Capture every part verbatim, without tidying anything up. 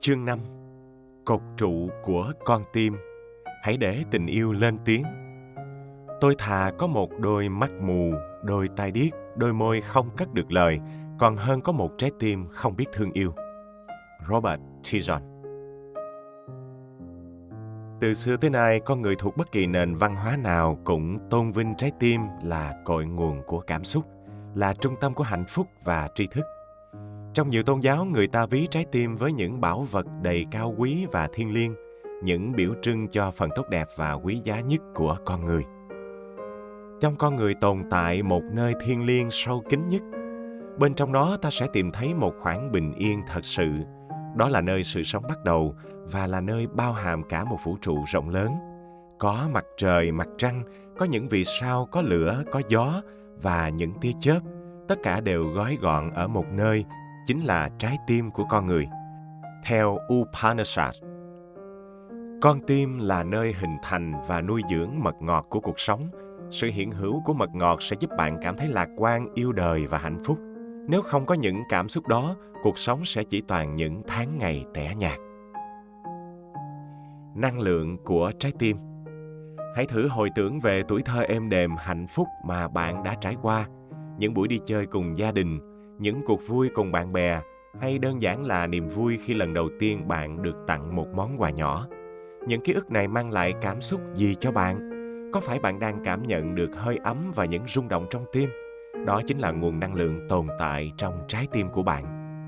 Chương năm. Cột trụ của con tim. Hãy để tình yêu lên tiếng. Tôi thà có một đôi mắt mù, đôi tai điếc, đôi môi không cất được lời, còn hơn có một trái tim không biết thương yêu. Robert T. Từ xưa tới nay, con người thuộc bất kỳ nền văn hóa nào cũng tôn vinh trái tim là cội nguồn của cảm xúc, là trung tâm của hạnh phúc và tri thức. Trong nhiều tôn giáo, người ta ví trái tim với những bảo vật đầy cao quý và thiêng liêng, những biểu trưng cho phần tốt đẹp và quý giá nhất của con người. Trong con người tồn tại một nơi thiêng liêng sâu kín nhất. Bên trong đó ta sẽ tìm thấy một khoảng bình yên thật sự. Đó là nơi sự sống bắt đầu và là nơi bao hàm cả một vũ trụ rộng lớn. Có mặt trời, mặt trăng, có những vì sao, có lửa, có gió và những tia chớp. Tất cả đều gói gọn ở một nơi, chính là trái tim của con người. Theo Upanishad, con tim là nơi hình thành và nuôi dưỡng mật ngọt của cuộc sống. Sự hiện hữu của mật ngọt sẽ giúp bạn cảm thấy lạc quan, yêu đời và hạnh phúc. Nếu không có những cảm xúc đó, cuộc sống sẽ chỉ toàn những tháng ngày tẻ nhạt. Năng lượng của trái tim. Hãy thử hồi tưởng về tuổi thơ êm đềm, hạnh phúc mà bạn đã trải qua. Những buổi đi chơi cùng gia đình, những cuộc vui cùng bạn bè, hay đơn giản là niềm vui khi lần đầu tiên bạn được tặng một món quà nhỏ. Những ký ức này mang lại cảm xúc gì cho bạn? Có phải bạn đang cảm nhận được hơi ấm và những rung động trong tim? Đó chính là nguồn năng lượng tồn tại trong trái tim của bạn.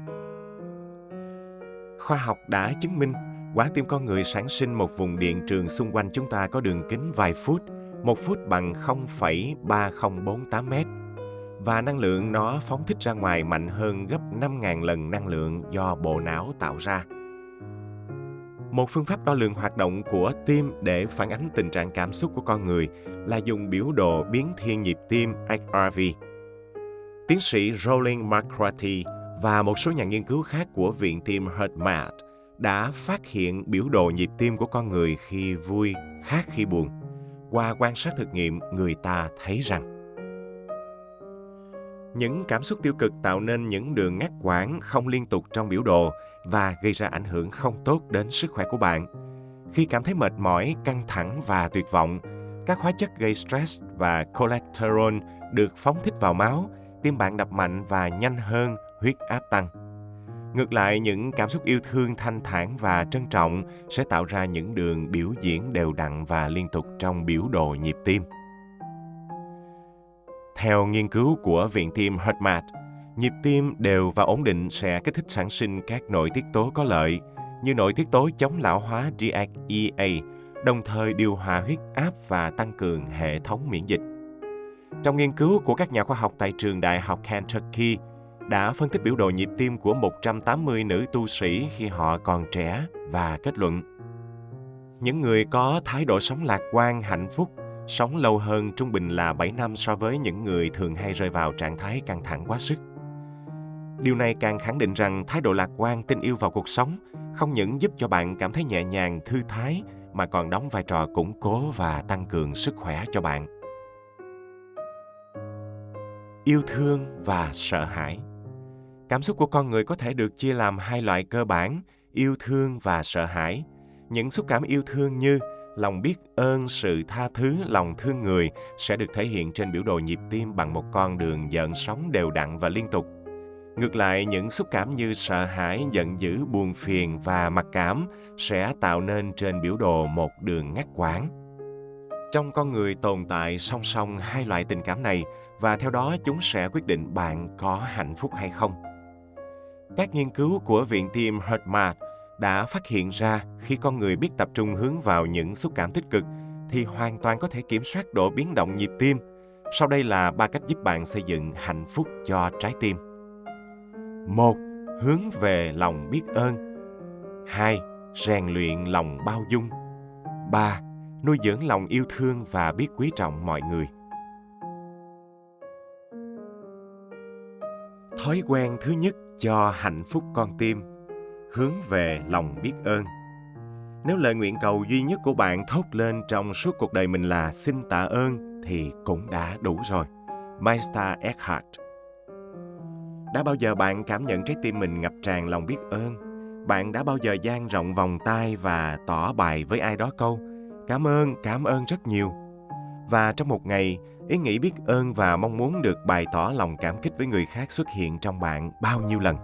Khoa học đã chứng minh, quả tim con người sản sinh một vùng điện trường xung quanh chúng ta có đường kính vài phút, một phút bằng không phẩy ba không bốn tám mét. Và năng lượng nó phóng thích ra ngoài mạnh hơn gấp năm nghìn lần năng lượng do bộ não tạo ra. Một phương pháp đo lường hoạt động của tim để phản ánh tình trạng cảm xúc của con người là dùng biểu đồ biến thiên nhịp tim X R V. Tiến sĩ Roland McCarthy và một số nhà nghiên cứu khác của Viện Tim HeartMath đã phát hiện biểu đồ nhịp tim của con người khi vui khác khi buồn. Qua quan sát thực nghiệm, người ta thấy rằng những cảm xúc tiêu cực tạo nên những đường ngắt quãng không liên tục trong biểu đồ và gây ra ảnh hưởng không tốt đến sức khỏe của bạn. Khi cảm thấy mệt mỏi, căng thẳng và tuyệt vọng, các hóa chất gây stress và cholesterol được phóng thích vào máu, tim bạn đập mạnh và nhanh hơn, huyết áp tăng. Ngược lại, những cảm xúc yêu thương, thanh thản và trân trọng sẽ tạo ra những đường biểu diễn đều đặn và liên tục trong biểu đồ nhịp tim. Theo nghiên cứu của Viện Tim HeartMath, nhịp tim đều và ổn định sẽ kích thích sản sinh các nội tiết tố có lợi, như nội tiết tố chống lão hóa D H E A, đồng thời điều hòa huyết áp và tăng cường hệ thống miễn dịch. Trong nghiên cứu của các nhà khoa học tại trường Đại học Kentucky, đã phân tích biểu đồ nhịp tim của một trăm tám mươi nữ tu sĩ khi họ còn trẻ và kết luận: những người có thái độ sống lạc quan, hạnh phúc, sống lâu hơn trung bình là bảy năm so với những người thường hay rơi vào trạng thái căng thẳng quá sức. Điều này càng khẳng định rằng thái độ lạc quan, tin yêu vào cuộc sống không những giúp cho bạn cảm thấy nhẹ nhàng, thư thái, mà còn đóng vai trò củng cố và tăng cường sức khỏe cho bạn. Yêu thương và sợ hãi. Cảm xúc của con người có thể được chia làm hai loại cơ bản, yêu thương và sợ hãi. Những xúc cảm yêu thương như lòng biết ơn, sự tha thứ, lòng thương người sẽ được thể hiện trên biểu đồ nhịp tim bằng một con đường gợn sóng đều đặn và liên tục. Ngược lại, những xúc cảm như sợ hãi, giận dữ, buồn phiền và mặc cảm sẽ tạo nên trên biểu đồ một đường ngắt quãng. Trong con người tồn tại song song hai loại tình cảm này, và theo đó chúng sẽ quyết định bạn có hạnh phúc hay không. Các nghiên cứu của Viện Tim HeartMath đã phát hiện ra khi con người biết tập trung hướng vào những xúc cảm tích cực thì hoàn toàn có thể kiểm soát độ biến động nhịp tim. Sau đây là ba cách giúp bạn xây dựng hạnh phúc cho trái tim. một. Hướng về lòng biết ơn. hai. Rèn luyện lòng bao dung. ba. Nuôi dưỡng lòng yêu thương và biết quý trọng mọi người. Thói quen thứ nhất cho hạnh phúc con tim: hướng về lòng biết ơn. Nếu lời nguyện cầu duy nhất của bạn thốt lên trong suốt cuộc đời mình là xin tạ ơn thì cũng đã đủ rồi. Meister Eckhart. Đã bao giờ bạn cảm nhận trái tim mình ngập tràn lòng biết ơn? Bạn đã bao giờ dang rộng vòng tay và tỏ bài với ai đó câu "Cảm ơn, cảm ơn rất nhiều"? Và trong một ngày, ý nghĩ biết ơn và mong muốn được bày tỏ lòng cảm kích với người khác xuất hiện trong bạn bao nhiêu lần?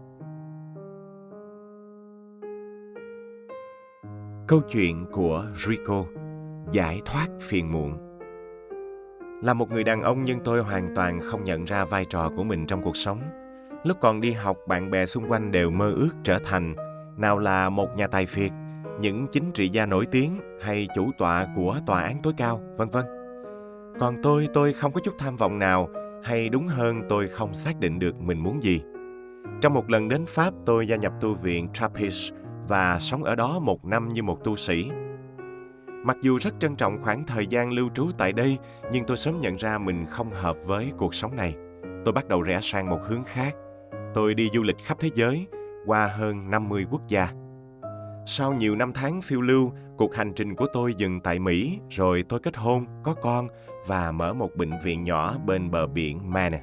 Câu chuyện của Rico, giải thoát phiền muộn. Là một người đàn ông nhưng tôi hoàn toàn không nhận ra vai trò của mình trong cuộc sống. Lúc còn đi học, bạn bè xung quanh đều mơ ước trở thành nào là một nhà tài phiệt, những chính trị gia nổi tiếng hay chủ tọa của tòa án tối cao, vân vân. Còn tôi, tôi không có chút tham vọng nào, hay đúng hơn tôi không xác định được mình muốn gì. Trong một lần đến Pháp, tôi gia nhập tu viện Trappist và sống ở đó một năm như một tu sĩ. Mặc dù rất trân trọng khoảng thời gian lưu trú tại đây, nhưng tôi sớm nhận ra mình không hợp với cuộc sống này. Tôi bắt đầu rẽ sang một hướng khác. Tôi đi du lịch khắp thế giới, qua hơn năm mươi quốc gia. Sau nhiều năm tháng phiêu lưu, cuộc hành trình của tôi dừng tại Mỹ, rồi tôi kết hôn, có con và mở một bệnh viện nhỏ bên bờ biển Maine.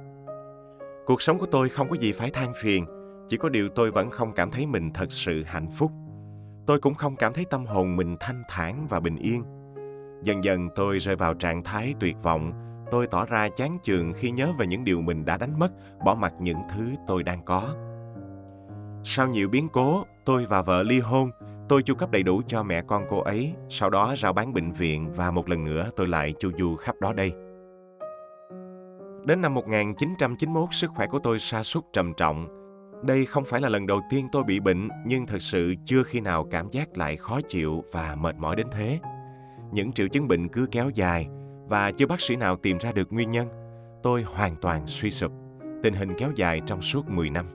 Cuộc sống của tôi không có gì phải than phiền, chỉ có điều tôi vẫn không cảm thấy mình thật sự hạnh phúc. Tôi cũng không cảm thấy tâm hồn mình thanh thản và bình yên. Dần dần tôi rơi vào trạng thái tuyệt vọng. Tôi tỏ ra chán chường khi nhớ về những điều mình đã đánh mất, bỏ mặc những thứ tôi đang có. Sau nhiều biến cố, tôi và vợ ly hôn. Tôi chu cấp đầy đủ cho mẹ con cô ấy, sau đó rao bán bệnh viện và một lần nữa tôi lại chu du khắp đó đây. Đến năm một nghìn chín trăm chín mươi mốt, sức khỏe của tôi sa sút trầm trọng. Đây không phải là lần đầu tiên tôi bị bệnh, nhưng thật sự chưa khi nào cảm giác lại khó chịu và mệt mỏi đến thế. Những triệu chứng bệnh cứ kéo dài và chưa bác sĩ nào tìm ra được nguyên nhân. Tôi hoàn toàn suy sụp. Tình hình kéo dài trong suốt mười năm.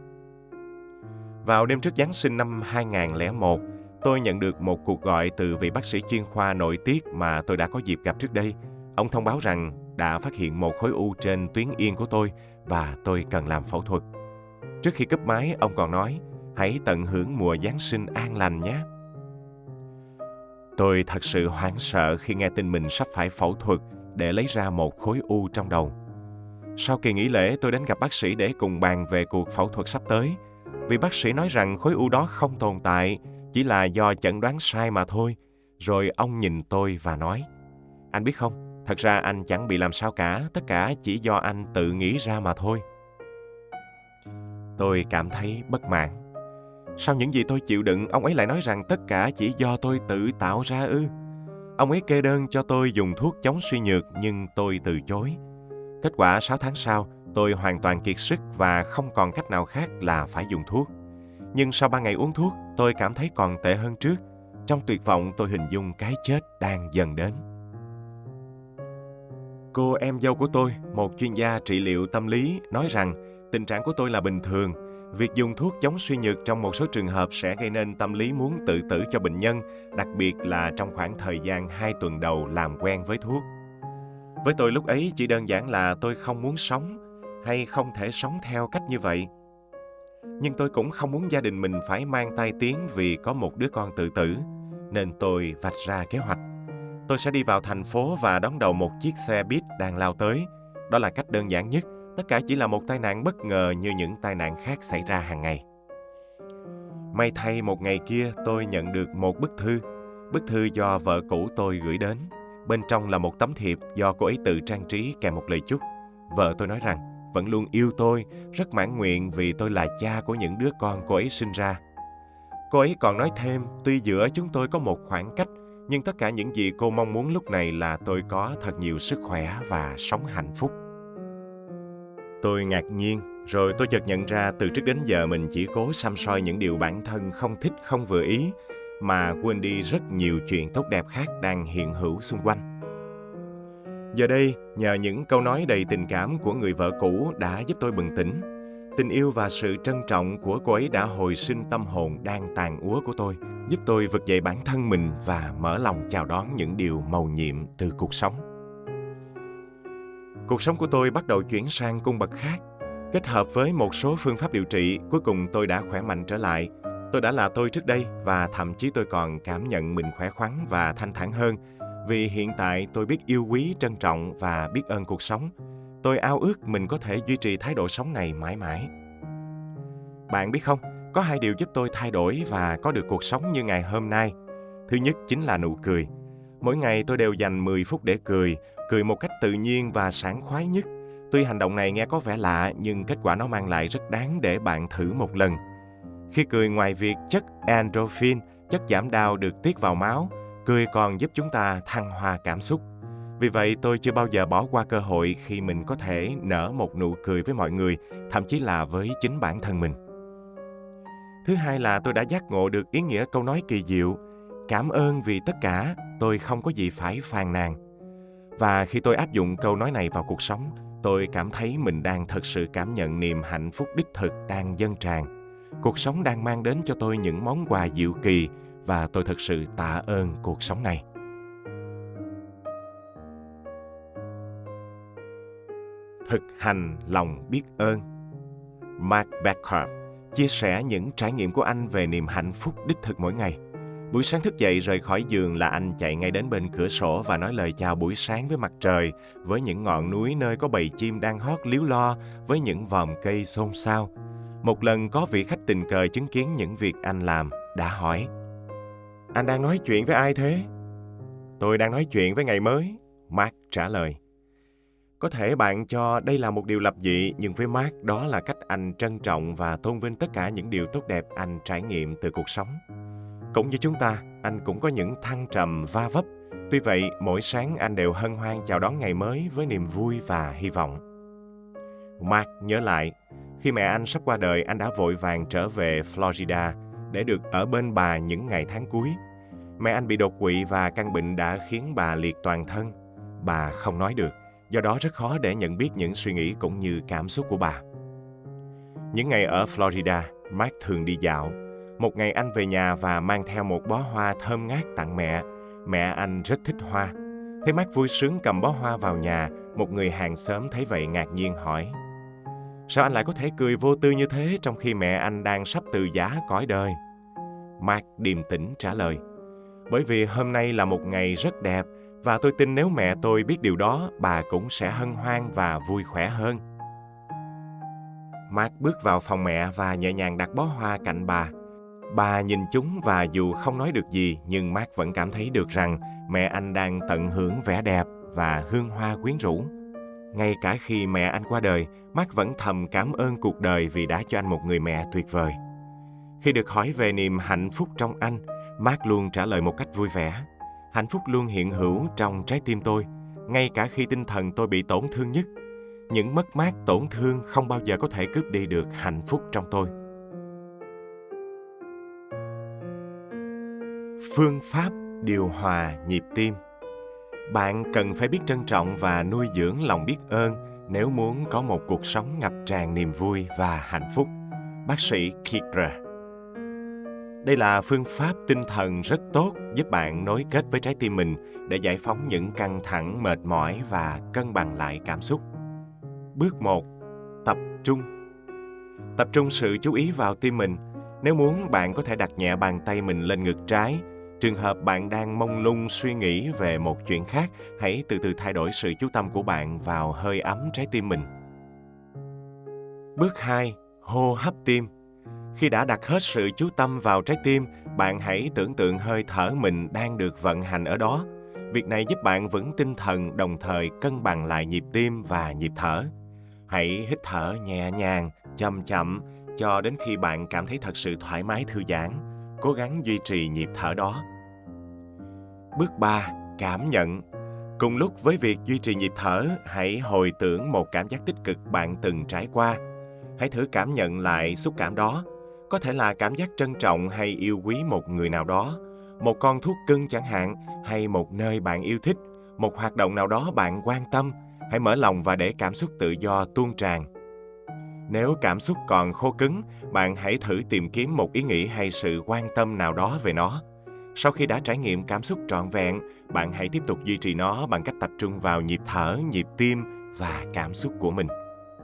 Vào đêm trước Giáng sinh năm hai nghìn không trăm lẻ một, tôi nhận được một cuộc gọi từ vị bác sĩ chuyên khoa nội tiết mà tôi đã có dịp gặp trước đây. Ông thông báo rằng đã phát hiện một khối u trên tuyến yên của tôi và tôi cần làm phẫu thuật. Trước khi cúp máy, ông còn nói, hãy tận hưởng mùa Giáng sinh an lành nhé. Tôi thật sự hoảng sợ khi nghe tin mình sắp phải phẫu thuật để lấy ra một khối u trong đầu. Sau kỳ nghỉ lễ, tôi đến gặp bác sĩ để cùng bàn về cuộc phẫu thuật sắp tới. Vì bác sĩ nói rằng khối u đó không tồn tại, chỉ là do chẩn đoán sai mà thôi. Rồi ông nhìn tôi và nói, anh biết không, thật ra anh chẳng bị làm sao cả, tất cả chỉ do anh tự nghĩ ra mà thôi. Tôi cảm thấy bất mãn. Sau những gì tôi chịu đựng, ông ấy lại nói rằng tất cả chỉ do tôi tự tạo ra ư. Ông ấy kê đơn cho tôi dùng thuốc chống suy nhược nhưng tôi từ chối. Kết quả sáu tháng sau, tôi hoàn toàn kiệt sức và không còn cách nào khác là phải dùng thuốc. Nhưng sau ba ngày uống thuốc, tôi cảm thấy còn tệ hơn trước. Trong tuyệt vọng, tôi hình dung cái chết đang dần đến. Cô em dâu của tôi, một chuyên gia trị liệu tâm lý, nói rằng tình trạng của tôi là bình thường. Việc dùng thuốc chống suy nhược trong một số trường hợp sẽ gây nên tâm lý muốn tự tử cho bệnh nhân, đặc biệt là trong khoảng thời gian hai tuần đầu làm quen với thuốc. Với tôi lúc ấy chỉ đơn giản là tôi không muốn sống hay không thể sống theo cách như vậy. Nhưng tôi cũng không muốn gia đình mình phải mang tai tiếng vì có một đứa con tự tử, nên tôi vạch ra kế hoạch. Tôi sẽ đi vào thành phố và đón đầu một chiếc xe buýt đang lao tới. Đó là cách đơn giản nhất. Tất cả chỉ là một tai nạn bất ngờ như những tai nạn khác xảy ra hàng ngày. May thay một ngày kia tôi nhận được một bức thư. Bức thư do vợ cũ tôi gửi đến. Bên trong là một tấm thiệp do cô ấy tự trang trí kèm một lời chúc. Vợ tôi nói rằng vẫn luôn yêu tôi, rất mãn nguyện vì tôi là cha của những đứa con cô ấy sinh ra. Cô ấy còn nói thêm, tuy giữa chúng tôi có một khoảng cách, nhưng tất cả những gì cô mong muốn lúc này là tôi có thật nhiều sức khỏe và sống hạnh phúc. Tôi ngạc nhiên, rồi tôi chợt nhận ra từ trước đến giờ mình chỉ cố săm soi những điều bản thân không thích, không vừa ý, mà quên đi rất nhiều chuyện tốt đẹp khác đang hiện hữu xung quanh. Giờ đây, nhờ những câu nói đầy tình cảm của người vợ cũ đã giúp tôi bừng tỉnh. Tình yêu và sự trân trọng của cô ấy đã hồi sinh tâm hồn đang tàn úa của tôi, giúp tôi vực dậy bản thân mình và mở lòng chào đón những điều mầu nhiệm từ cuộc sống. Cuộc sống của tôi bắt đầu chuyển sang cung bậc khác. Kết hợp với một số phương pháp điều trị, cuối cùng tôi đã khỏe mạnh trở lại. Tôi đã là tôi trước đây và thậm chí tôi còn cảm nhận mình khỏe khoắn và thanh thản hơn. Vì hiện tại tôi biết yêu quý, trân trọng và biết ơn cuộc sống. Tôi ao ước mình có thể duy trì thái độ sống này mãi mãi. Bạn biết không, Có hai điều giúp tôi thay đổi và có được cuộc sống như ngày hôm nay. Thứ nhất chính là nụ cười. Mỗi ngày tôi đều dành mười phút để cười, cười một cách tự nhiên và sảng khoái nhất. Tuy hành động này nghe có vẻ lạ, nhưng kết quả nó mang lại rất đáng để bạn thử một lần. Khi cười, ngoài việc chất endorphin, chất giảm đau được tiết vào máu, cười còn giúp chúng ta thăng hoa cảm xúc. Vì vậy, tôi chưa bao giờ bỏ qua cơ hội khi mình có thể nở một nụ cười với mọi người, thậm chí là với chính bản thân mình. Thứ hai là tôi đã giác ngộ được ý nghĩa câu nói kỳ diệu: cảm ơn vì tất cả, tôi không có gì phải phàn nàn. Và khi tôi áp dụng câu nói này vào cuộc sống, tôi cảm thấy mình đang thật sự cảm nhận niềm hạnh phúc đích thực đang dâng tràn. Cuộc sống đang mang đến cho tôi những món quà diệu kỳ và tôi thật sự tạ ơn cuộc sống này. Thực hành lòng biết ơn. Mark Beckhoff chia sẻ những trải nghiệm của anh về niềm hạnh phúc đích thực mỗi ngày. Buổi sáng thức dậy rời khỏi giường là anh chạy ngay đến bên cửa sổ và nói lời chào buổi sáng với mặt trời, với những ngọn núi nơi có bầy chim đang hót líu lo, với những vòm cây xôn xao. Một lần có vị khách tình cờ chứng kiến những việc anh làm, đã hỏi: "Anh đang nói chuyện với ai thế?" "Tôi đang nói chuyện với ngày mới," Mark trả lời. Có thể bạn cho đây là một điều lập dị, nhưng với Mark đó là cách anh trân trọng và tôn vinh tất cả những điều tốt đẹp anh trải nghiệm từ cuộc sống. Cũng như chúng ta, anh cũng có những thăng trầm va vấp. Tuy vậy, mỗi sáng anh đều hân hoan chào đón ngày mới với niềm vui và hy vọng. Mark nhớ lại, khi mẹ anh sắp qua đời, anh đã vội vàng trở về Florida để được ở bên bà những ngày tháng cuối. Mẹ anh bị đột quỵ và căn bệnh đã khiến bà liệt toàn thân. Bà không nói được, do đó rất khó để nhận biết những suy nghĩ cũng như cảm xúc của bà. Những ngày ở Florida, Mark thường đi dạo. Một ngày anh về nhà và mang theo một bó hoa thơm ngát tặng mẹ. Mẹ anh rất thích hoa. Thấy Mark vui sướng cầm bó hoa vào nhà, một người hàng xóm thấy vậy ngạc nhiên hỏi: "Sao anh lại có thể cười vô tư như thế trong khi mẹ anh đang sắp từ giã cõi đời?" Mark điềm tĩnh trả lời: "Bởi vì hôm nay là một ngày rất đẹp và tôi tin nếu mẹ tôi biết điều đó, bà cũng sẽ hân hoan và vui khỏe hơn." Mark bước vào phòng mẹ và nhẹ nhàng đặt bó hoa cạnh bà. Bà nhìn chúng và dù không nói được gì, nhưng Mark vẫn cảm thấy được rằng mẹ anh đang tận hưởng vẻ đẹp và hương hoa quyến rũ. Ngay cả khi mẹ anh qua đời, Mark vẫn thầm cảm ơn cuộc đời vì đã cho anh một người mẹ tuyệt vời. Khi được hỏi về niềm hạnh phúc trong anh, Mark luôn trả lời một cách vui vẻ: "Hạnh phúc luôn hiện hữu trong trái tim tôi, ngay cả khi tinh thần tôi bị tổn thương nhất. Những mất mát, tổn thương không bao giờ có thể cướp đi được hạnh phúc trong tôi." Phương pháp điều hòa nhịp tim. Bạn cần phải biết trân trọng và nuôi dưỡng lòng biết ơn nếu muốn có một cuộc sống ngập tràn niềm vui và hạnh phúc. Bác sĩ Kiefer. Đây là phương pháp tinh thần rất tốt giúp bạn nối kết với trái tim mình để giải phóng những căng thẳng, mệt mỏi và cân bằng lại cảm xúc. Bước một. Tập trung. Tập trung sự chú ý vào tim mình. Nếu muốn, bạn có thể đặt nhẹ bàn tay mình lên ngực trái. Trường hợp bạn đang mông lung suy nghĩ về một chuyện khác, hãy từ từ thay đổi sự chú tâm của bạn vào hơi ấm trái tim mình. Bước hai. Hô hấp tim. Khi đã đặt hết sự chú tâm vào trái tim, bạn hãy tưởng tượng hơi thở mình đang được vận hành ở đó. Việc này giúp bạn vững tinh thần, đồng thời cân bằng lại nhịp tim và nhịp thở. Hãy hít thở nhẹ nhàng, chậm chậm cho đến khi bạn cảm thấy thật sự thoải mái thư giãn. Cố gắng duy trì nhịp thở đó. Bước ba. Cảm nhận. Cùng lúc với việc duy trì nhịp thở, hãy hồi tưởng một cảm giác tích cực bạn từng trải qua. Hãy thử cảm nhận lại xúc cảm đó. Có thể là cảm giác trân trọng hay yêu quý một người nào đó, một con thuốc cưng chẳng hạn, hay một nơi bạn yêu thích, một hoạt động nào đó bạn quan tâm. Hãy mở lòng và để cảm xúc tự do tuôn tràn. Nếu cảm xúc còn khô cứng, bạn hãy thử tìm kiếm một ý nghĩ hay sự quan tâm nào đó về nó. Sau khi đã trải nghiệm cảm xúc trọn vẹn, bạn hãy tiếp tục duy trì nó bằng cách tập trung vào nhịp thở, nhịp tim và cảm xúc của mình.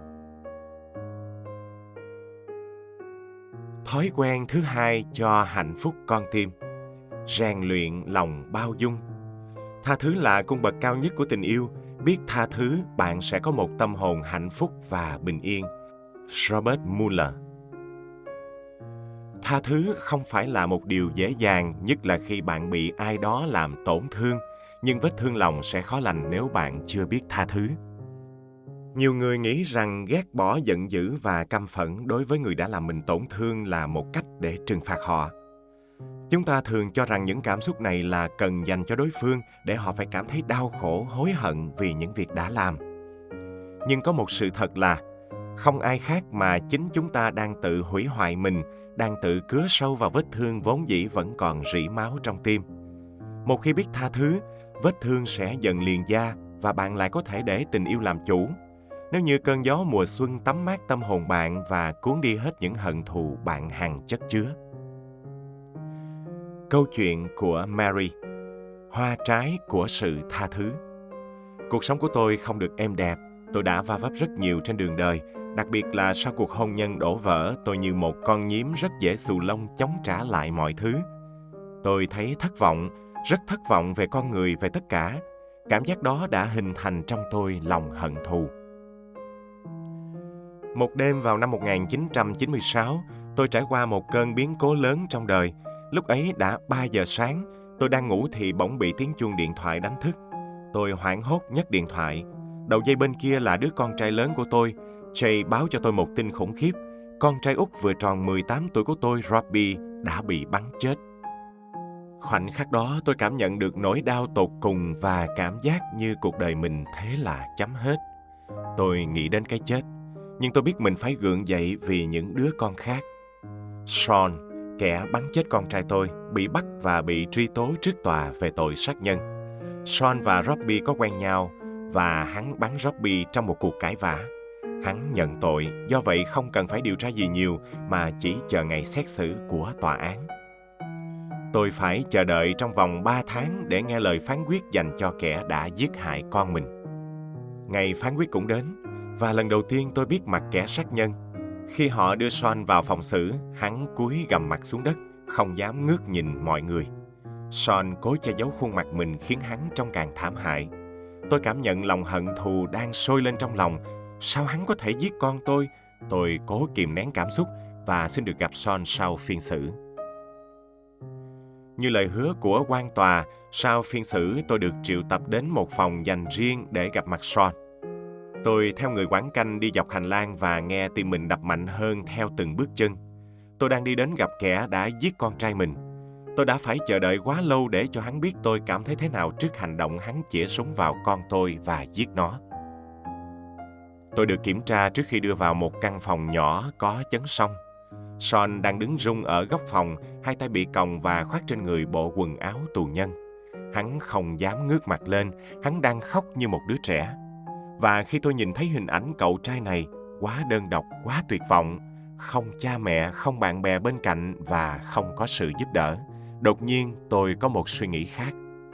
Thói quen thứ hai cho hạnh phúc con tim. Rèn luyện lòng bao dung. Tha thứ là cung bậc cao nhất của tình yêu. Biết tha thứ, bạn sẽ có một tâm hồn hạnh phúc và bình yên. Robert Mueller. tha thứ không phải là một điều dễ dàng, nhất là khi bạn bị ai đó làm tổn thương, nhưng vết thương lòng sẽ khó lành nếu bạn chưa biết tha thứ. Nhiều người nghĩ rằng ghét bỏ, giận dữ và căm phẫn đối với người đã làm mình tổn thương là một cách để trừng phạt họ. Chúng ta thường cho rằng những cảm xúc này là cần dành cho đối phương để họ phải cảm thấy đau khổ, hối hận vì những việc đã làm. Nhưng có một sự thật là không ai khác mà chính chúng ta đang tự hủy hoại mình, đang tự cứa sâu vào vết thương vốn dĩ vẫn còn rỉ máu trong tim. Một khi biết tha thứ, vết thương sẽ dần liền da và bạn lại có thể để tình yêu làm chủ. Nếu như cơn gió mùa xuân tắm mát tâm hồn bạn và cuốn đi hết những hận thù bạn hằng chất chứa. Câu chuyện của Mary, hoa trái của sự tha thứ. Cuộc sống của tôi không được êm đẹp, tôi đã va vấp rất nhiều trên đường đời, đặc biệt là sau cuộc hôn nhân đổ vỡ, tôi như một con nhím rất dễ xù lông chống trả lại mọi thứ. Tôi thấy thất vọng, rất thất vọng về con người, về tất cả. Cảm giác đó đã hình thành trong tôi lòng hận thù. Một đêm vào năm một nghìn chín trăm chín mươi sáu, tôi trải qua một cơn biến cố lớn trong đời. Lúc ấy đã ba giờ sáng, tôi đang ngủ thì bỗng bị tiếng chuông điện thoại đánh thức. Tôi hoảng hốt nhấc điện thoại. Đầu dây bên kia là đứa con trai lớn của tôi. Jay báo cho tôi một tin khủng khiếp. Con trai út vừa tròn mười tám tuổi của tôi, Robbie, đã bị bắn chết. Khoảnh khắc đó tôi cảm nhận được nỗi đau tột cùng và cảm giác như cuộc đời mình thế là chấm hết. Tôi nghĩ đến cái chết, nhưng tôi biết mình phải gượng dậy vì những đứa con khác. Sean, kẻ bắn chết con trai tôi, bị bắt và bị truy tố trước tòa về tội sát nhân. Sean và Robbie có quen nhau và hắn bắn Robbie trong một cuộc cãi vã. Hắn nhận tội, do vậy không cần phải điều tra gì nhiều mà chỉ chờ ngày xét xử của tòa án. Tôi phải chờ đợi trong vòng ba tháng để nghe lời phán quyết dành cho kẻ đã giết hại con mình. Ngày phán quyết cũng đến, và lần đầu tiên tôi biết mặt kẻ sát nhân. Khi họ đưa Sean vào phòng xử, hắn cúi gằm mặt xuống đất, không dám ngước nhìn mọi người. Sean cố che giấu khuôn mặt mình khiến hắn trông càng thảm hại. Tôi cảm nhận lòng hận thù đang sôi lên trong lòng. Sao hắn có thể giết con tôi? Tôi cố kìm nén cảm xúc và xin được gặp Sean sau phiên xử. Như lời hứa của quan tòa, sau phiên xử tôi được triệu tập đến một phòng dành riêng để gặp mặt Sean. Tôi theo người quản canh đi dọc hành lang và nghe tim mình đập mạnh hơn theo từng bước chân. Tôi đang đi đến gặp kẻ đã giết con trai mình. Tôi đã phải chờ đợi quá lâu để cho hắn biết tôi cảm thấy thế nào trước hành động hắn chĩa súng vào con tôi và giết nó. Tôi được kiểm tra trước khi đưa vào một căn phòng nhỏ có chấn song. Sean đang đứng run ở góc phòng, hai tay bị còng và khoác trên người bộ quần áo tù nhân. Hắn không dám ngước mặt lên, hắn đang khóc như một đứa trẻ. Và khi tôi nhìn thấy hình ảnh cậu trai này, quá đơn độc, quá tuyệt vọng, không cha mẹ, không bạn bè bên cạnh và không có sự giúp đỡ, đột nhiên tôi có một suy nghĩ khác.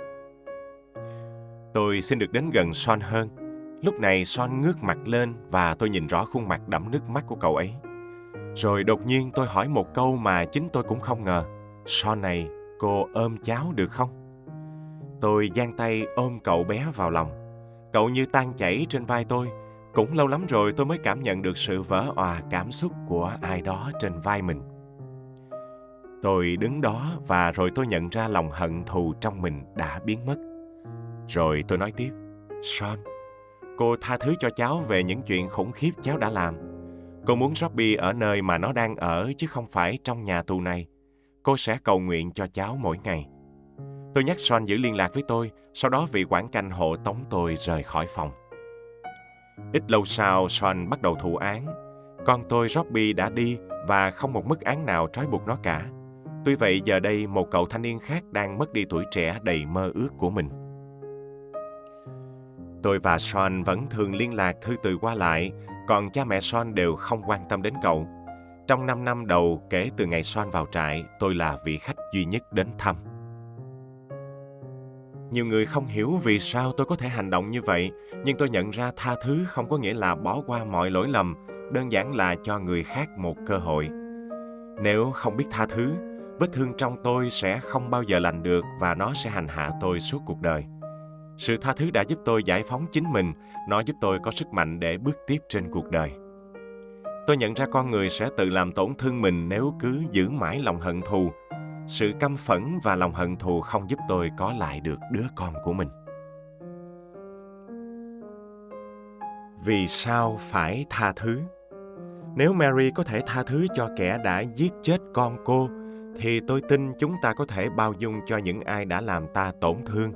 Tôi xin được đến gần Sean hơn. Lúc này Sean ngước mặt lên và tôi nhìn rõ khuôn mặt đẫm nước mắt của cậu ấy. Rồi đột nhiên tôi hỏi một câu mà chính tôi cũng không ngờ. Sean này, cô ôm cháu được không? Tôi giang tay ôm cậu bé vào lòng. Cậu như tan chảy trên vai tôi. Cũng lâu lắm rồi tôi mới cảm nhận được sự vỡ òa cảm xúc của ai đó trên vai mình. Tôi đứng đó và rồi tôi nhận ra lòng hận thù trong mình đã biến mất. Rồi tôi nói tiếp, Sean, cô tha thứ cho cháu về những chuyện khủng khiếp cháu đã làm. Cô muốn Robbie ở nơi mà nó đang ở chứ không phải trong nhà tù này. Cô sẽ cầu nguyện cho cháu mỗi ngày. Tôi nhắc Sean giữ liên lạc với tôi, sau đó vị quản canh hộ tống tôi rời khỏi phòng. Ít lâu sau, Sean bắt đầu thụ án. Con tôi Robbie đã đi và không một mức án nào trói buộc nó cả. Tuy vậy, giờ đây một cậu thanh niên khác đang mất đi tuổi trẻ đầy mơ ước của mình. Tôi và Sean vẫn thường liên lạc thư từ qua lại, còn cha mẹ Sean đều không quan tâm đến cậu. Trong năm năm đầu kể từ ngày Sean vào trại, tôi là vị khách duy nhất đến thăm. Nhiều người không hiểu vì sao tôi có thể hành động như vậy, nhưng tôi nhận ra tha thứ không có nghĩa là bỏ qua mọi lỗi lầm, đơn giản là cho người khác một cơ hội. Nếu không biết tha thứ, vết thương trong tôi sẽ không bao giờ lành được và nó sẽ hành hạ tôi suốt cuộc đời. Sự tha thứ đã giúp tôi giải phóng chính mình, nó giúp tôi có sức mạnh để bước tiếp trên cuộc đời. Tôi nhận ra con người sẽ tự làm tổn thương mình nếu cứ giữ mãi lòng hận thù. Sự căm phẫn và lòng hận thù không giúp tôi có lại được đứa con của mình. Vì sao phải tha thứ? Nếu Mary có thể tha thứ cho kẻ đã giết chết con cô, thì tôi tin chúng ta có thể bao dung cho những ai đã làm ta tổn thương.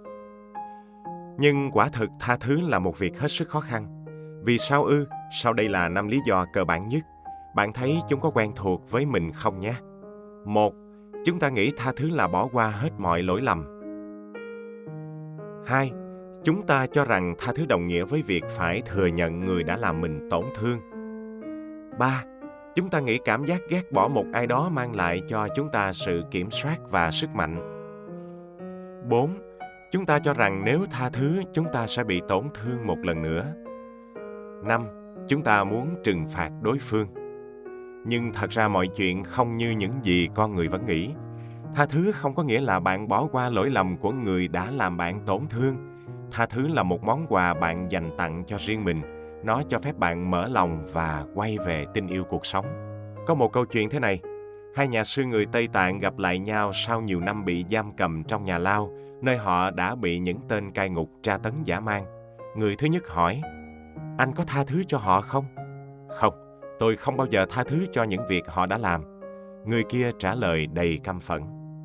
Nhưng quả thực tha thứ là một việc hết sức khó khăn. Vì sao ư? Sau đây là năm lý do cơ bản nhất. Bạn thấy chúng có quen thuộc với mình không nhé? Một, chúng ta nghĩ tha thứ là bỏ qua hết mọi lỗi lầm. Hai, chúng ta cho rằng tha thứ đồng nghĩa với việc phải thừa nhận người đã làm mình tổn thương. Ba, chúng ta nghĩ cảm giác ghét bỏ một ai đó mang lại cho chúng ta sự kiểm soát và sức mạnh. Bốn, chúng ta cho rằng nếu tha thứ, chúng ta sẽ bị tổn thương một lần nữa. Năm, chúng ta muốn trừng phạt đối phương. Nhưng thật ra mọi chuyện không như những gì con người vẫn nghĩ. Tha thứ không có nghĩa là bạn bỏ qua lỗi lầm của người đã làm bạn tổn thương. Tha thứ là một món quà bạn dành tặng cho riêng mình. Nó cho phép bạn mở lòng và quay về tình yêu cuộc sống. Có một câu chuyện thế này. Hai nhà sư người Tây Tạng gặp lại nhau sau nhiều năm bị giam cầm trong nhà lao, nơi họ đã bị những tên cai ngục tra tấn dã man. Người thứ nhất hỏi, anh có tha thứ cho họ không? Không, tôi không bao giờ tha thứ cho những việc họ đã làm. Người kia trả lời đầy căm phẫn.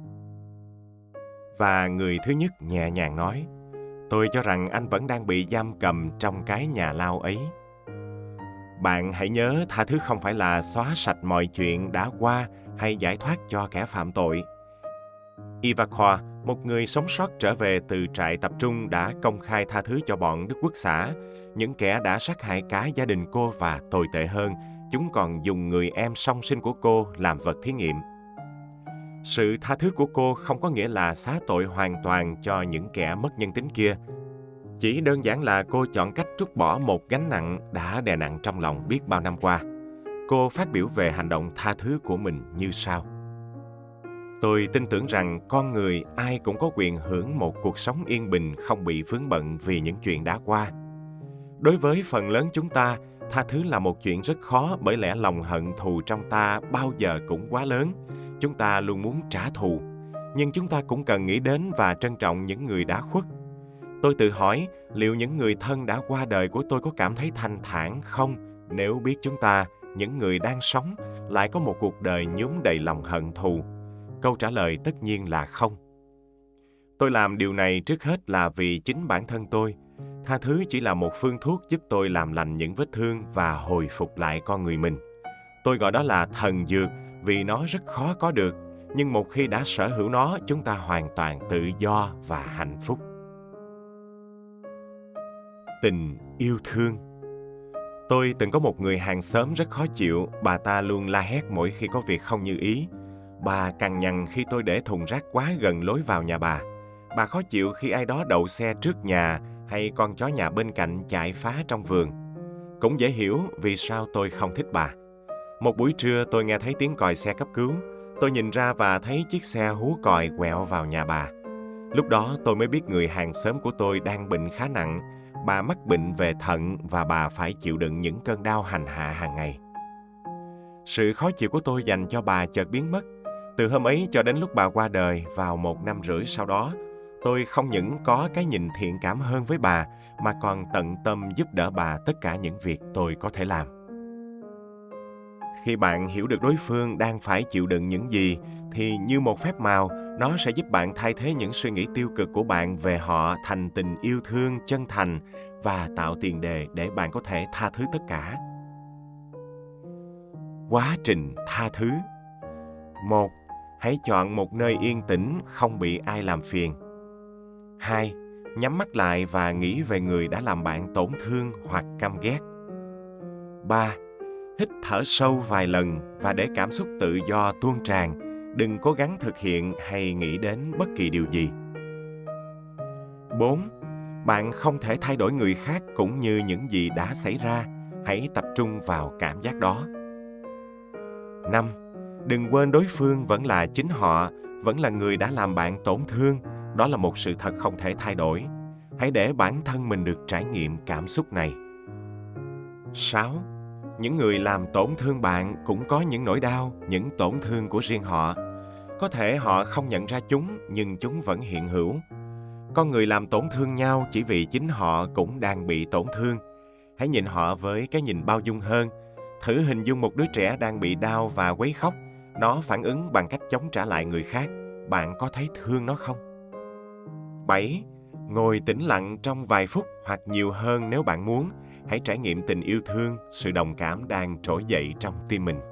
Và người thứ nhất nhẹ nhàng nói, tôi cho rằng anh vẫn đang bị giam cầm trong cái nhà lao ấy. Bạn hãy nhớ tha thứ không phải là xóa sạch mọi chuyện đã qua hay giải thoát cho kẻ phạm tội. Ivakhwa, một người sống sót trở về từ trại tập trung đã công khai tha thứ cho bọn Đức Quốc xã, những kẻ đã sát hại cả gia đình cô và tồi tệ hơn, chúng còn dùng người em song sinh của cô làm vật thí nghiệm. Sự tha thứ của cô không có nghĩa là xá tội hoàn toàn cho những kẻ mất nhân tính kia. Chỉ đơn giản là cô chọn cách trút bỏ một gánh nặng đã đè nặng trong lòng biết bao năm qua. Cô phát biểu về hành động tha thứ của mình như sau. Tôi tin tưởng rằng con người ai cũng có quyền hưởng một cuộc sống yên bình không bị vướng bận vì những chuyện đã qua. Đối với phần lớn chúng ta, tha thứ là một chuyện rất khó bởi lẽ lòng hận thù trong ta bao giờ cũng quá lớn. Chúng ta luôn muốn trả thù, nhưng chúng ta cũng cần nghĩ đến và trân trọng những người đã khuất. Tôi tự hỏi liệu những người thân đã qua đời của tôi có cảm thấy thanh thản không nếu biết chúng ta, những người đang sống, lại có một cuộc đời nhuốm đầy lòng hận thù. Câu trả lời tất nhiên là không. Tôi làm điều này trước hết là vì chính bản thân tôi. Tha thứ chỉ là một phương thuốc giúp tôi làm lành những vết thương và hồi phục lại con người mình. Tôi gọi đó là thần dược vì nó rất khó có được, nhưng một khi đã sở hữu nó, chúng ta hoàn toàn tự do và hạnh phúc. Tình yêu thương. Tôi từng có một người hàng xóm rất khó chịu, bà ta luôn la hét mỗi khi có việc không như ý. Bà cằn nhằn khi tôi để thùng rác quá gần lối vào nhà bà. Bà khó chịu khi ai đó đậu xe trước nhà hay con chó nhà bên cạnh chạy phá trong vườn. Cũng dễ hiểu vì sao tôi không thích bà. Một buổi trưa tôi nghe thấy tiếng còi xe cấp cứu. Tôi nhìn ra và thấy chiếc xe hú còi quẹo vào nhà bà. Lúc đó tôi mới biết người hàng xóm của tôi đang bệnh khá nặng. Bà mắc bệnh về thận và bà phải chịu đựng những cơn đau hành hạ hàng ngày. Sự khó chịu của tôi dành cho bà chợt biến mất. Từ hôm ấy cho đến lúc bà qua đời vào một năm rưỡi sau đó, tôi không những có cái nhìn thiện cảm hơn với bà, mà còn tận tâm giúp đỡ bà tất cả những việc tôi có thể làm. Khi bạn hiểu được đối phương đang phải chịu đựng những gì, thì như một phép màu, nó sẽ giúp bạn thay thế những suy nghĩ tiêu cực của bạn về họ thành tình yêu thương chân thành và tạo tiền đề để bạn có thể tha thứ tất cả. Quá trình tha thứ. Một, hãy chọn một nơi yên tĩnh, không bị ai làm phiền. Hai, nhắm mắt lại và nghĩ về người đã làm bạn tổn thương hoặc căm ghét. Ba, hít thở sâu vài lần và để cảm xúc tự do tuôn tràn, đừng cố gắng thực hiện hay nghĩ đến bất kỳ điều gì. Bốn, bạn không thể thay đổi người khác cũng như những gì đã xảy ra, hãy tập trung vào cảm giác đó. Năm, đừng quên đối phương vẫn là chính họ, vẫn là người đã làm bạn tổn thương, đó là một sự thật không thể thay đổi. Hãy để bản thân mình được trải nghiệm cảm xúc này. Sáu, Những người làm tổn thương bạn cũng có những nỗi đau, những tổn thương của riêng họ. Có thể họ không nhận ra chúng, nhưng chúng vẫn hiện hữu. Con người làm tổn thương nhau chỉ vì chính họ cũng đang bị tổn thương. Hãy nhìn họ với cái nhìn bao dung hơn. Thử hình dung một đứa trẻ đang bị đau và quấy khóc. Nó phản ứng bằng cách chống trả lại người khác. Bạn có thấy thương nó không? bảy. Ngồi tĩnh lặng trong vài phút hoặc nhiều hơn nếu bạn muốn. Hãy trải nghiệm tình yêu thương, sự đồng cảm đang trỗi dậy trong tim mình.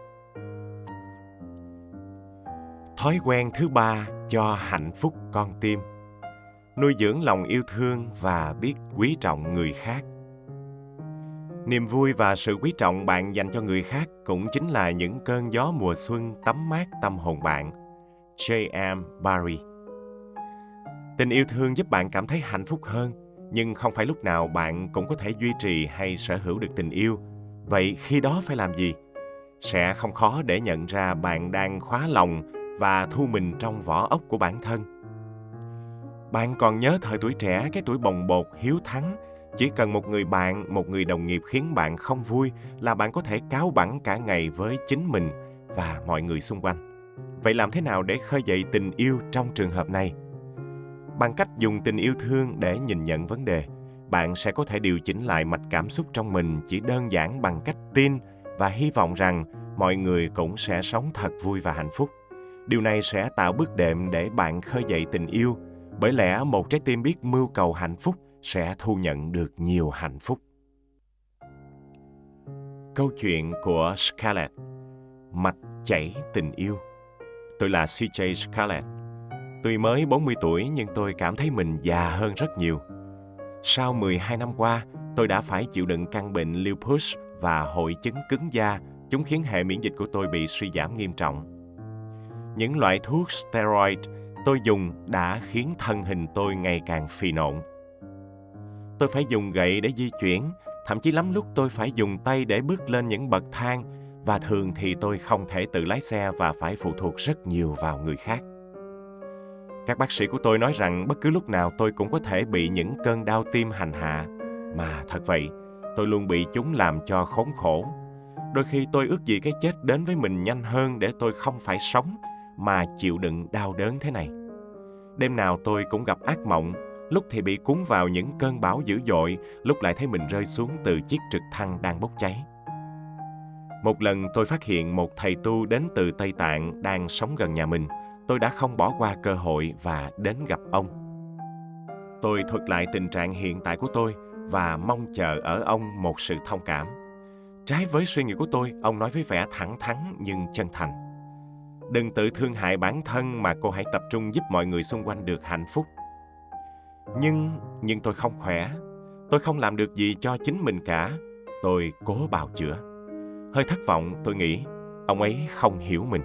Thói quen thứ ba cho hạnh phúc con tim. Nuôi dưỡng lòng yêu thương và biết quý trọng người khác. Niềm vui và sự quý trọng bạn dành cho người khác cũng chính là những cơn gió mùa xuân tắm mát tâm hồn bạn. J M Barrie. Tình yêu thương giúp bạn cảm thấy hạnh phúc hơn, nhưng không phải lúc nào bạn cũng có thể duy trì hay sở hữu được tình yêu. Vậy khi đó phải làm gì? Sẽ không khó để nhận ra bạn đang khóa lòng và thu mình trong vỏ ốc của bản thân. Bạn còn nhớ thời tuổi trẻ, cái tuổi bồng bột, hiếu thắng. Chỉ cần một người bạn, một người đồng nghiệp khiến bạn không vui là bạn có thể cáu bẳn cả ngày với chính mình và mọi người xung quanh. Vậy làm thế nào để khơi dậy tình yêu trong trường hợp này? Bằng cách dùng tình yêu thương để nhìn nhận vấn đề, bạn sẽ có thể điều chỉnh lại mạch cảm xúc trong mình chỉ đơn giản bằng cách tin và hy vọng rằng mọi người cũng sẽ sống thật vui và hạnh phúc. Điều này sẽ tạo bước đệm để bạn khơi dậy tình yêu, bởi lẽ một trái tim biết mưu cầu hạnh phúc sẽ thu nhận được nhiều hạnh phúc. Câu chuyện của Scarlett, mạch chảy tình yêu. Tôi là C J Scarlett. Tuy mới bốn mươi tuổi nhưng tôi cảm thấy mình già hơn rất nhiều. Sau mười hai năm qua, tôi đã phải chịu đựng căn bệnh lupus và hội chứng cứng da. Chúng khiến hệ miễn dịch của tôi bị suy giảm nghiêm trọng. Những loại thuốc steroid tôi dùng đã khiến thân hình tôi ngày càng phì nộn. Tôi phải dùng gậy để di chuyển, thậm chí lắm lúc tôi phải dùng tay để bước lên những bậc thang, và thường thì tôi không thể tự lái xe và phải phụ thuộc rất nhiều vào người khác. Các bác sĩ của tôi nói rằng bất cứ lúc nào tôi cũng có thể bị những cơn đau tim hành hạ, mà thật vậy, tôi luôn bị chúng làm cho khốn khổ. Đôi khi tôi ước gì cái chết đến với mình nhanh hơn để tôi không phải sống mà chịu đựng đau đớn thế này. Đêm nào tôi cũng gặp ác mộng, lúc thì bị cuốn vào những cơn bão dữ dội, lúc lại thấy mình rơi xuống từ chiếc trực thăng đang bốc cháy. Một lần tôi phát hiện một thầy tu đến từ Tây Tạng đang sống gần nhà mình. Tôi đã không bỏ qua cơ hội và đến gặp ông. Tôi thuật lại tình trạng hiện tại của tôi và mong chờ ở ông một sự thông cảm. Trái với suy nghĩ của tôi, ông nói với vẻ thẳng thắn nhưng chân thành: "Đừng tự thương hại bản thân mà cô hãy tập trung giúp mọi người xung quanh được hạnh phúc." Nhưng, nhưng tôi không khỏe. Tôi không làm được gì cho chính mình cả. Tôi cố bào chữa. Hơi thất vọng, tôi nghĩ, ông ấy không hiểu mình.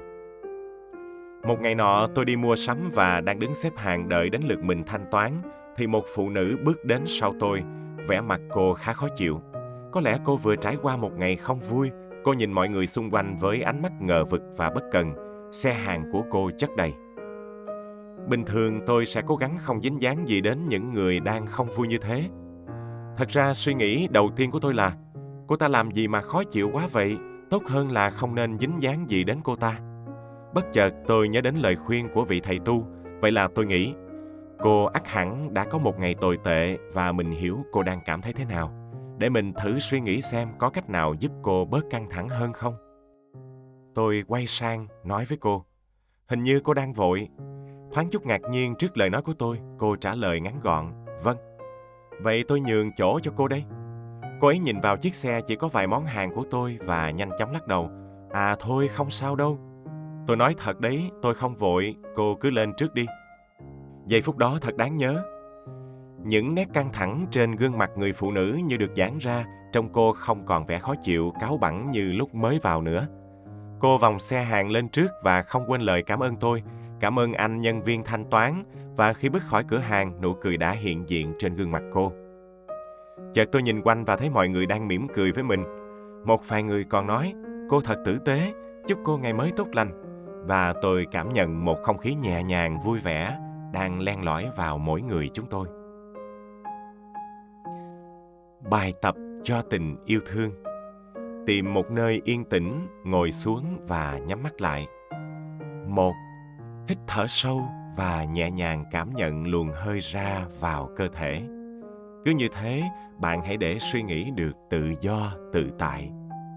Một ngày nọ, tôi đi mua sắm và đang đứng xếp hàng đợi đến lượt mình thanh toán, thì một phụ nữ bước đến sau tôi. Vẻ mặt cô khá khó chịu. Có lẽ cô vừa trải qua một ngày không vui. Cô nhìn mọi người xung quanh với ánh mắt ngờ vực và bất cần. Xe hàng của cô chất đầy. Bình thường tôi sẽ cố gắng không dính dáng gì đến những người đang không vui như thế. Thật ra suy nghĩ đầu tiên của tôi là, cô ta làm gì mà khó chịu quá vậy, tốt hơn là không nên dính dáng gì đến cô ta. Bất chợt tôi nhớ đến lời khuyên của vị thầy tu, vậy là tôi nghĩ, cô ắt hẳn đã có một ngày tồi tệ và mình hiểu cô đang cảm thấy thế nào, để mình thử suy nghĩ xem có cách nào giúp cô bớt căng thẳng hơn không. Tôi quay sang nói với cô, hình như cô đang vội. Thoáng chút ngạc nhiên trước lời nói của tôi, cô trả lời ngắn gọn, vâng. Vậy tôi nhường chỗ cho cô đây. Cô ấy nhìn vào chiếc xe chỉ có vài món hàng của tôi và nhanh chóng lắc đầu. À thôi, không sao đâu. Tôi nói thật đấy, tôi không vội, cô cứ lên trước đi. Giây phút đó thật đáng nhớ. Những nét căng thẳng trên gương mặt người phụ nữ như được giãn ra, trông cô không còn vẻ khó chịu, cáu bẳn như lúc mới vào nữa. Cô vòng xe hàng lên trước và không quên lời cảm ơn tôi. Cảm ơn anh nhân viên thanh toán, và khi bước khỏi cửa hàng, nụ cười đã hiện diện trên gương mặt cô. Chợt tôi nhìn quanh và thấy mọi người đang mỉm cười với mình. Một vài người còn nói, cô thật tử tế, chúc cô ngày mới tốt lành. Và tôi cảm nhận một không khí nhẹ nhàng, vui vẻ đang len lỏi vào mỗi người chúng tôi. Bài tập cho tình yêu thương. Tìm một nơi yên tĩnh, ngồi xuống và nhắm mắt lại. Một, hít thở sâu và nhẹ nhàng cảm nhận luồng hơi ra vào cơ thể. Cứ như thế, bạn hãy để suy nghĩ được tự do, tự tại.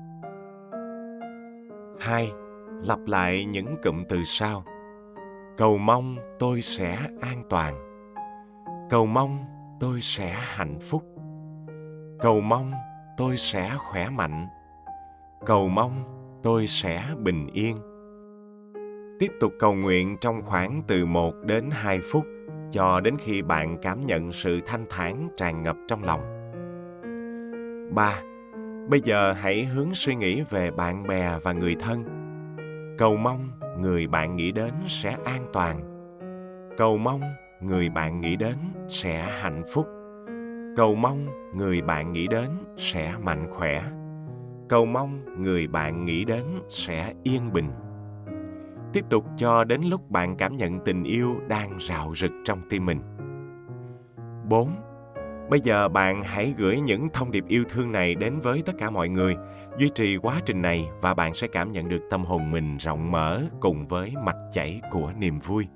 Hai, lặp lại những cụm từ sau. Cầu mong tôi sẽ an toàn. Cầu mong tôi sẽ hạnh phúc. Cầu mong tôi sẽ khỏe mạnh. Cầu mong tôi sẽ bình yên. Tiếp tục cầu nguyện trong khoảng từ một đến hai phút cho đến khi bạn cảm nhận sự thanh thản tràn ngập trong lòng. Ba. Bây giờ hãy hướng suy nghĩ về bạn bè và người thân. Cầu mong người bạn nghĩ đến sẽ an toàn. Cầu mong người bạn nghĩ đến sẽ hạnh phúc. Cầu mong người bạn nghĩ đến sẽ mạnh khỏe. Cầu mong người bạn nghĩ đến sẽ yên bình. Tiếp tục cho đến lúc bạn cảm nhận tình yêu đang rạo rực trong tim mình. Bốn. Bây giờ bạn hãy gửi những thông điệp yêu thương này đến với tất cả mọi người. Duy trì quá trình này và bạn sẽ cảm nhận được tâm hồn mình rộng mở cùng với mạch chảy của niềm vui.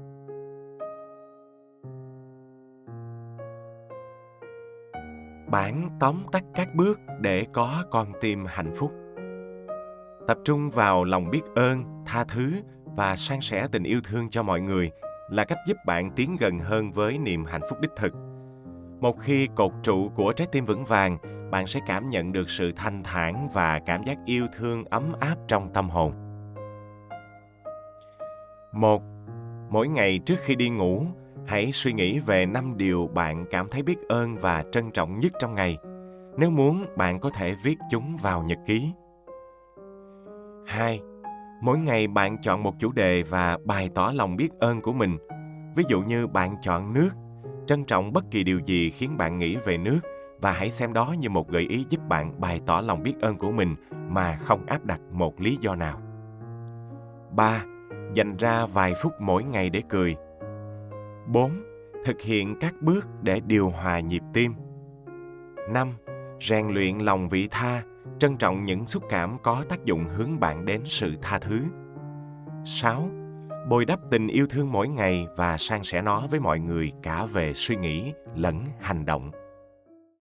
Bản tóm tắt các bước để có con tim hạnh phúc. Tập trung vào lòng biết ơn, tha thứ và san sẻ tình yêu thương cho mọi người là cách giúp bạn tiến gần hơn với niềm hạnh phúc đích thực. Một khi cột trụ của trái tim vững vàng, bạn sẽ cảm nhận được sự thanh thản và cảm giác yêu thương ấm áp trong tâm hồn. Một. Mỗi ngày trước khi đi ngủ, hãy suy nghĩ về năm điều bạn cảm thấy biết ơn và trân trọng nhất trong ngày. Nếu muốn, bạn có thể viết chúng vào nhật ký. Hai. Mỗi ngày bạn chọn một chủ đề và bày tỏ lòng biết ơn của mình. Ví dụ như bạn chọn nước, trân trọng bất kỳ điều gì khiến bạn nghĩ về nước và hãy xem đó như một gợi ý giúp bạn bày tỏ lòng biết ơn của mình mà không áp đặt một lý do nào. Ba. Dành ra vài phút mỗi ngày để cười. Bốn. Thực hiện các bước để điều hòa nhịp tim. Năm. Rèn luyện lòng vị tha, trân trọng những xúc cảm có tác dụng hướng bạn đến sự tha thứ. Sáu. Bồi đắp tình yêu thương mỗi ngày và san sẻ nó với mọi người cả về suy nghĩ lẫn hành động.